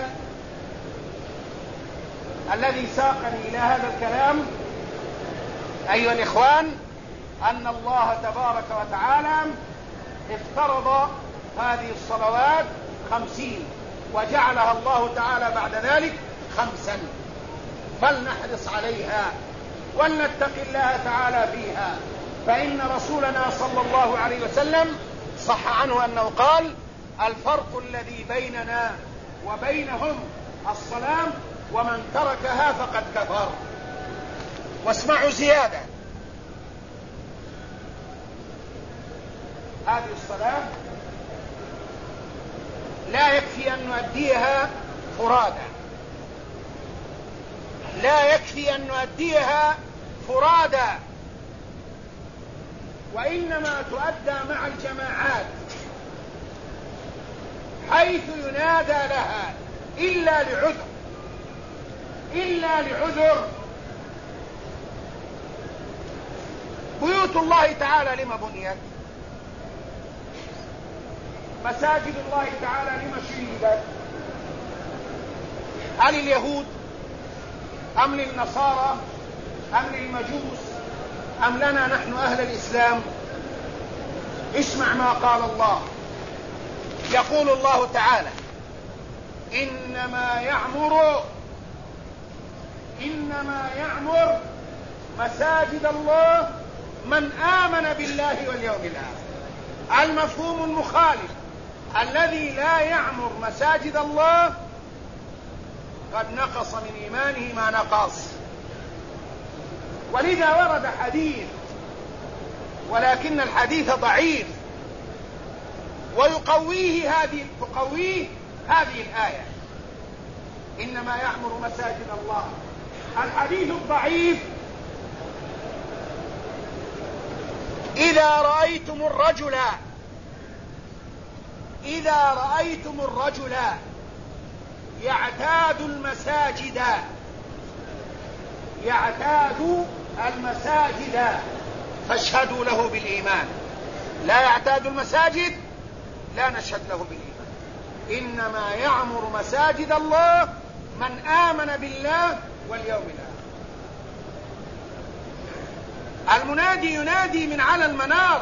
الذي ساقني إلى هذا الكلام أيها الإخوان أن الله تبارك وتعالى افترض هذه الصلوات 50، وجعلها الله تعالى بعد ذلك 5، فلنحرص عليها ولنتق الله تعالى فيها. فإن رسولنا صلى الله عليه وسلم صح عنه أنه قال: الفرق الذي بيننا وبينهم الصلاة، ومن تركها فقد كفر. واسمعوا زيادة: هذه الصلاة لا يكفي أن نؤديها فرادى، لا يكفي أن نؤديها فرادى، وإنما تؤدى مع الجماعات، حيث ينادى لها إلا لعذر. بيوت الله تعالى لما بنيت؟ مساجد الله تعالى لما شيدت؟ هل اليهود أم للنصارى أم للمجوس أم لنا نحن أهل الإسلام؟ اسمع ما قال الله. يقول الله تعالى: إنما يعمر مساجد الله من آمن بالله واليوم الآخر. المفهوم المخالف الذي لا يعمر مساجد الله قد نقص من إيمانه ما نقص. ولذا ورد حديث، ولكن الحديث ضعيف، ويقويه هذه الآية: إنما يعمر مساجد الله. الحديث الضعيف: إذا رأيتم الرجل يعتاد المساجد فاشهدوا له بالإيمان. لا يعتاد المساجد لا نشهد له بالإيمان. إنما يعمر مساجد الله من آمن بالله واليوم الآخر. المنادي ينادي من على المنار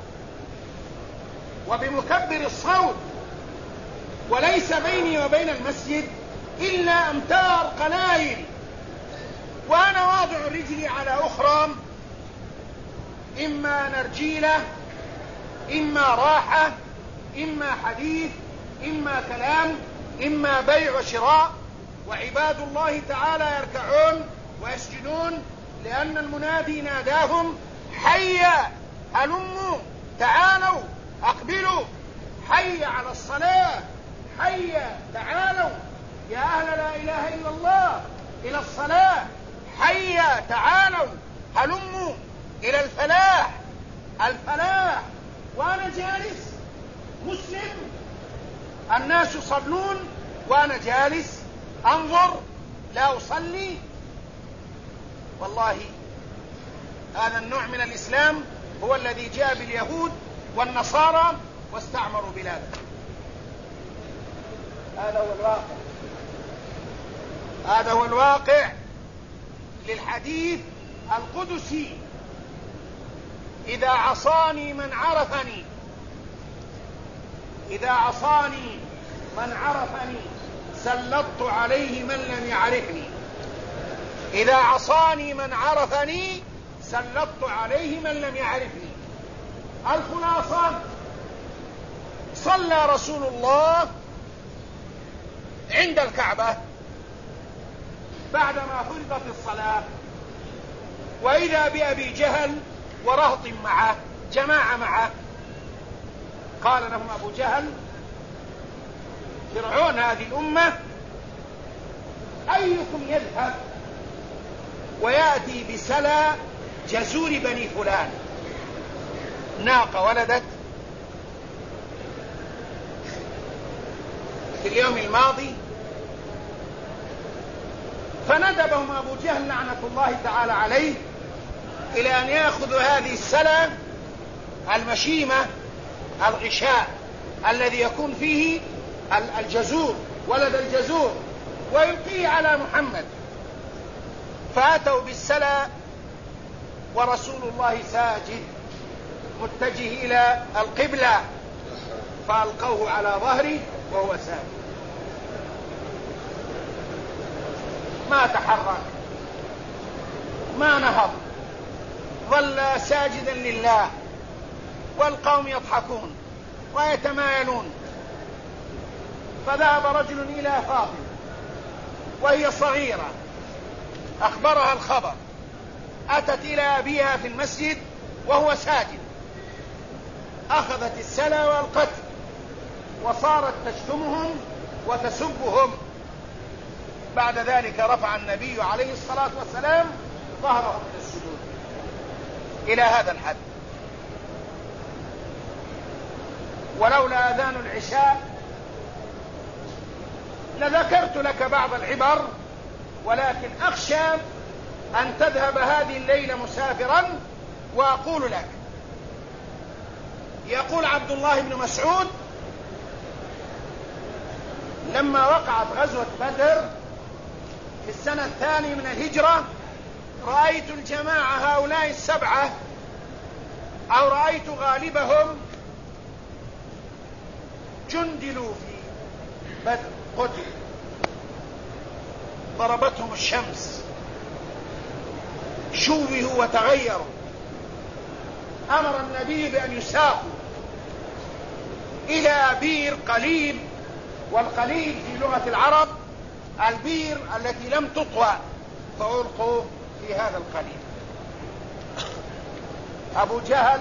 وبمكبر الصوت، وليس بيني وبين المسجد إلا أمتار قلائل، وأنا واضع رجلي على أخرى، إما نرجيلة، إما راحة، إما حديث، إما كلام، إما بيع وشراء. وعباد الله تعالى يركعون ويسجدون لأن المنادي ناداهم: حيا هلموا تعالوا أقبلوا، حي على الصلاة، حيا تعالوا يا أهل لا إله إلا الله إلى الصلاة، حيا تعالوا هلموا إلى الفلاح. وأنا جالس مسلم، الناس يصلون وأنا جالس أنظر لا أصلي. والله هذا النوع من الإسلام هو الذي جاء باليهود والنصارى واستعمروا بلاده. هذا هو الواقع للحديث القدسي: إذا عصاني من عرفني سلطت عليه من لم يعرفني. إذا عصاني من عرفني سلطت عليه من لم يعرفني. الخلاصة: صلى رسول الله عند الكعبة بعدما فرضت الصلاة، وإذا بأبي جهل ورهط معه، جماعة معه. قال لهم أبو جهل فرعون هذه الأمة: أيكم يذهب ويأتي بسلى جزور بني فلان؟ ناقة ولدت في اليوم الماضي، فندبهم أبو جهل لعنة الله تعالى عليه إلى أن يأخذوا هذه السلى المشيمة الغشاء الذي يكون فيه الجزور، ولد الجزور، ويلقيه على محمد. فأتوا بالسلى ورسول الله ساجد متجه إلى القبلة، فألقوه على ظهره وهو ساجد، ما تحرك ما نهض، ظل ساجدا لله، والقوم يضحكون ويتمايلون. فذهب رجل إلى فاطمة وهي صغيرة، أخبرها الخبر، أتت إلى أبيها في المسجد وهو ساجد، أخذت السلى والقتل، وصارت تشتمهم وتسبهم. بعد ذلك رفع النبي عليه الصلاة والسلام ظهره من السجود إلى هذا الحد. ولولا أذان العشاء لذكرت لك بعض العبر، ولكن أخشى أن تذهب هذه الليلة مسافرا وأقول لك. يقول عبد الله بن مسعود: لما وقعت غزوة بدر في السنة الثانية من الهجرة، رأيت الجماعة هؤلاء السبعة، أو رأيت غالبهم، جندلوا في بدر، قتل، ضربتهم الشمس، شوهوا وتغيروا. أمر النبي بأن يساقوا إلى بير قليب، والقليب في لغة العرب البير التي لم تطوى، فألقوا في هذا القليب. أبو جهل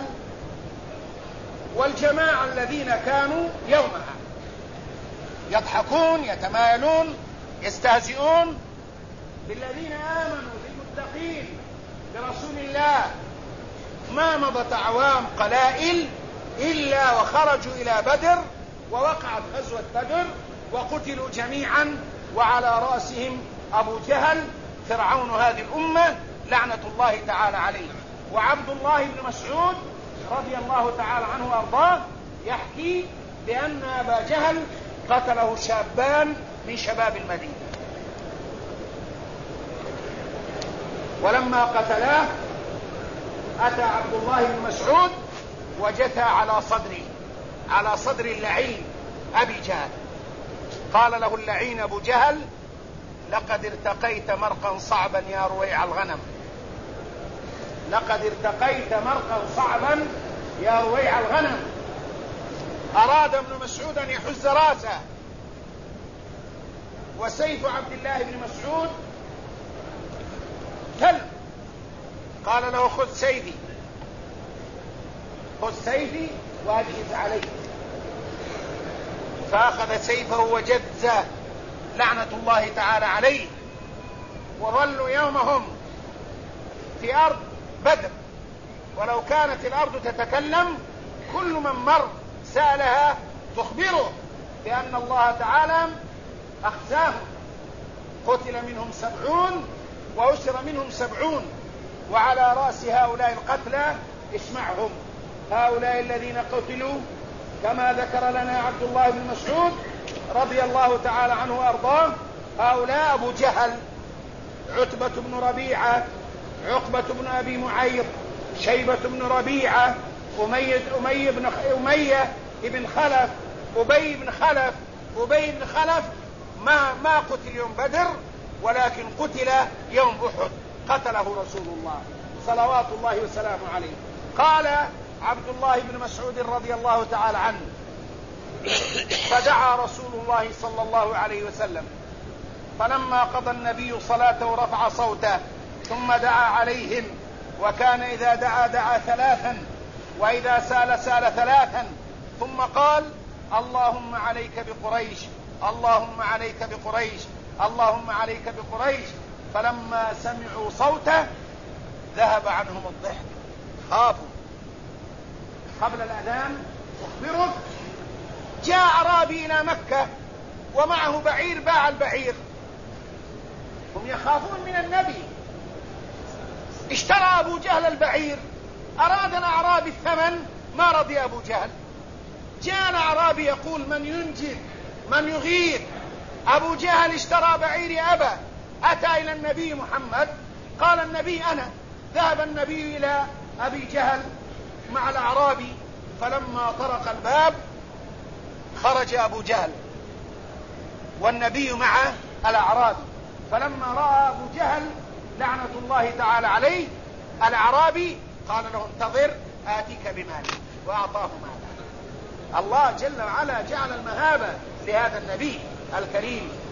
والجماعة الذين كانوا يومها يضحكون يتمايلون يستهزئون بالذين آمنوا بالمتقين برسول الله، ما مضت أعوام قلائل إلا وخرجوا إلى بدر، ووقعت غزوة بدر وقتلوا جميعا، وعلى رأسهم أبو جهل فرعون هذه الأمة لعنة الله تعالى عليه. وعبد الله بن مسعود رضي الله تعالى عنه وأرضاه يحكي بأن أبا جهل قتله شابان من شباب المدينة، ولما قتلاه أتى عبد الله بن مسعود وجثى على صدر اللعين أبي جهل. قال له اللعين أبو جهل: لقد ارتقيت مرقا صعبا يا رويع الغنم، لقد ارتقيت مرقا صعبا يا رويع الغنم. أراد ابن مسعود أن يحز راسه، وسيف عبد الله بن مسعود كلب. قال له: خذ سيفي واجهز عليه. فأخذ سيفه وجزه لعنة الله تعالى عليه. وظلوا يومهم في أرض بدر، ولو كانت الأرض تتكلم كل من مر سألها تخبره بأن الله تعالى أخزاهم. قتل منهم 70 وأسر منهم 70، وعلى رأس هؤلاء القتلى اسمعهم: هؤلاء الذين قتلوا كما ذكر لنا عبد الله بن مسعود رضي الله تعالى عنه وأرضاه، هؤلاء أبو جهل، عتبة بن ربيعة، عقبة بن أبي معيط، شيبة بن ربيعة، أمية بن خلف، أبي بن خلف ما قتل يوم بدر، ولكن قتل يوم أحد، قتله رسول الله صلوات الله وسلامه عليه. قال عبد الله بن مسعود رضي الله تعالى عنه: فدعا رسول الله صلى الله عليه وسلم، فلما قضى النبي صلاته رفع صوته ثم دعا عليهم، وكان إذا دعا 3، وإذا سال 3، ثم قال: اللهم عليك بقريش، اللهم عليك بقريش، اللهم عليك بقريش. فلما سمعوا صوته ذهب عنهم الضحك، خافوا. قبل الأذان أخبرك جاء أعرابي إلى مكة ومعه بعير، باع البعير، هم يخافون من النبي. اشترى أبو جهل البعير، أراد الأعرابي الثمن، ما رضي أبو جهل. جاء الأعرابي يقول: من ينجد، من يغير. أبو جهل اشترى بعيري أبا، أتى إلى النبي محمد، قال النبي أنا. ذهب النبي إلى أبي جهل مع الأعرابي، فلما طرق الباب خرج أبو جهل والنبي مع الأعرابي. فلما رأى أبو جهل لعنة الله تعالى عليه الأعرابي، قال له: انتظر آتيك بمال، وأعطاه مالا. الله جل وعلا جعل المهابة لهذا النبي الكريم